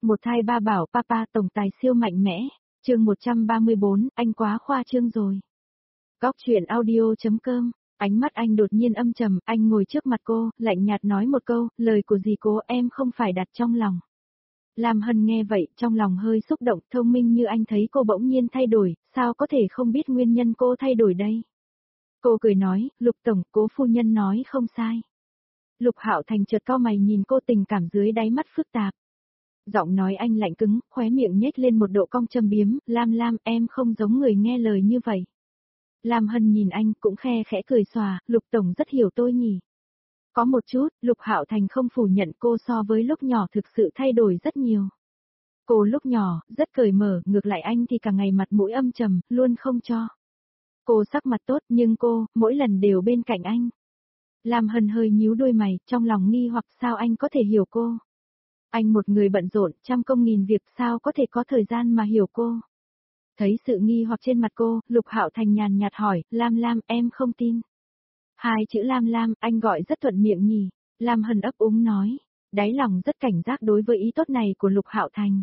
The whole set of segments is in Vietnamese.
Một thai ba bảo papa tổng tài siêu mạnh mẽ, chương 134, anh quá khoa trương rồi. Góc truyện audio.com, ánh mắt anh đột nhiên âm trầm, anh ngồi trước mặt cô, lạnh nhạt nói một câu, lời của dì cố em không phải đặt trong lòng. Lam Hân nghe vậy, trong lòng hơi xúc động, thông minh như anh thấy cô bỗng nhiên thay đổi, sao có thể không biết nguyên nhân cô thay đổi đây. Cô cười nói, Lục tổng, cố phu nhân nói không sai. Lục Hạo Thành chợt cau mày nhìn cô, tình cảm dưới đáy mắt phức tạp. Giọng nói anh lạnh cứng, khóe miệng nhếch lên một độ cong châm biếm, Lam, em không giống người nghe lời như vậy. Lam Hân nhìn anh cũng khe khẽ cười xòa, Lục tổng rất hiểu tôi nhỉ. Có một chút, Lục Hạo Thành không phủ nhận cô so với lúc nhỏ thực sự thay đổi rất nhiều. Cô lúc nhỏ, rất cởi mở, ngược lại anh thì cả ngày mặt mũi âm trầm, luôn không cho. Cô sắc mặt tốt nhưng cô, mỗi lần đều bên cạnh anh. Lam Hân hơi nhíu đôi mày, trong lòng nghi hoặc sao anh có thể hiểu cô. Anh một người bận rộn, trăm công nghìn việc sao có thể có thời gian mà hiểu cô. Thấy sự nghi hoặc trên mặt cô, Lục Hạo Thành nhàn nhạt hỏi, Lam, em không tin. Hai chữ Lam, anh gọi rất thuận miệng nhỉ. Lam Hân ấp úng nói, đáy lòng rất cảnh giác đối với ý tốt này của Lục Hạo Thành.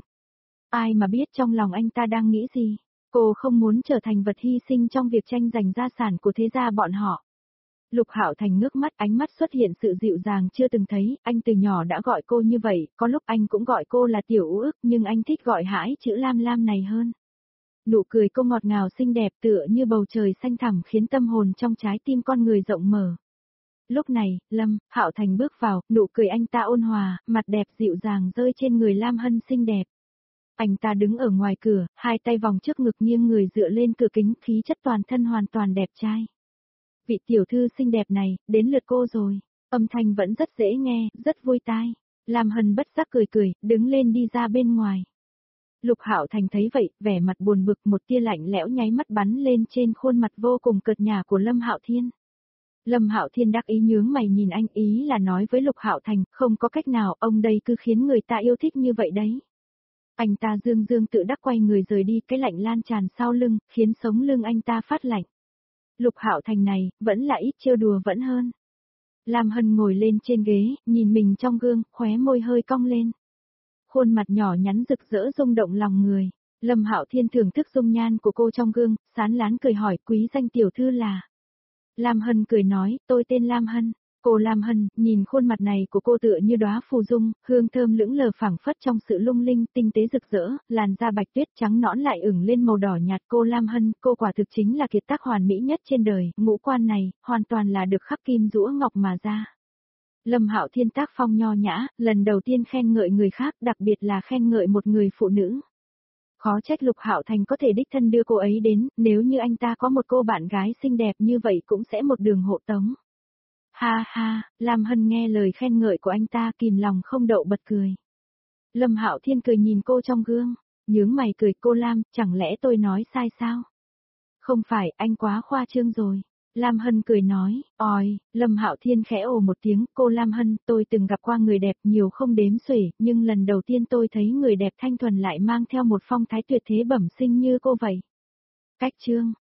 Ai mà biết trong lòng anh ta đang nghĩ gì. Cô không muốn trở thành vật hy sinh trong việc tranh giành gia sản của thế gia bọn họ. Lục Hạo Thành ngước mắt, ánh mắt xuất hiện sự dịu dàng chưa từng thấy, anh từ nhỏ đã gọi cô như vậy, có lúc anh cũng gọi cô là tiểu ú ức, nhưng anh thích gọi hãi chữ Lam này hơn. Nụ cười cô ngọt ngào xinh đẹp tựa như bầu trời xanh thẳm khiến tâm hồn trong trái tim con người rộng mở. Lúc này, Hạo Thành bước vào, nụ cười anh ta ôn hòa, mặt đẹp dịu dàng rơi trên người Lam Hân xinh đẹp. Anh ta đứng ở ngoài cửa, hai tay vòng trước ngực nghiêng người dựa lên cửa kính, khí chất toàn thân hoàn toàn đẹp trai. Vị tiểu thư xinh đẹp này, đến lượt cô rồi. Âm thanh vẫn rất dễ nghe, rất vui tai. Lam Hân bất giác cười, đứng lên đi ra bên ngoài. Lục Hạo Thành thấy vậy, vẻ mặt buồn bực, một tia lạnh lẽo nháy mắt bắn lên trên khuôn mặt vô cùng cợt nhả của Lâm Hạo Thiên. Lâm Hạo Thiên đắc ý nhướng mày nhìn anh, ý là nói với Lục Hạo Thành, không có cách nào, ông đây cứ khiến người ta yêu thích như vậy đấy. Anh ta dương tự đắc quay người rời đi, cái lạnh lan tràn sau lưng, khiến sống lưng anh ta phát lạnh. Lục Hạo Thành này, vẫn là ít trêu đùa vẫn hơn. Lam Hân ngồi lên trên ghế, nhìn mình trong gương, khóe môi hơi cong lên. Khuôn mặt nhỏ nhắn rực rỡ rung động lòng người. Lâm Hạo Thiên thưởng thức dung nhan của cô trong gương, sán lán cười hỏi, quý danh tiểu thư là. Lam Hân cười nói, tôi tên Lam Hân. Cô Lam Hân, nhìn khuôn mặt này của cô tựa như đóa phù dung, hương thơm lững lờ phảng phất trong sự lung linh, tinh tế rực rỡ, làn da bạch tuyết trắng nõn lại ửng lên màu đỏ nhạt. Cô Lam Hân, cô quả thực chính là kiệt tác hoàn mỹ nhất trên đời, ngũ quan này, hoàn toàn là được khắc kim giũa ngọc mà ra. Lâm Hạo Thiên tác phong nho nhã, lần đầu tiên khen ngợi người khác, đặc biệt là khen ngợi một người phụ nữ. Khó trách Lục Hạo Thành có thể đích thân đưa cô ấy đến, nếu như anh ta có một cô bạn gái xinh đẹp như vậy cũng sẽ một đường hộ tống. Ha, Lam Hân nghe lời khen ngợi của anh ta kìm lòng không đậu bật cười. Lâm Hạo Thiên cười nhìn cô trong gương, nhướng mày cười, cô Lam, chẳng lẽ tôi nói sai sao? Không phải, anh quá khoa trương rồi. Lam Hân cười nói, oi, Lâm Hạo Thiên khẽ ồ một tiếng, cô Lam Hân, tôi từng gặp qua người đẹp nhiều không đếm xuể, nhưng lần đầu tiên tôi thấy người đẹp thanh thuần lại mang theo một phong thái tuyệt thế bẩm sinh như cô vậy. Cách chương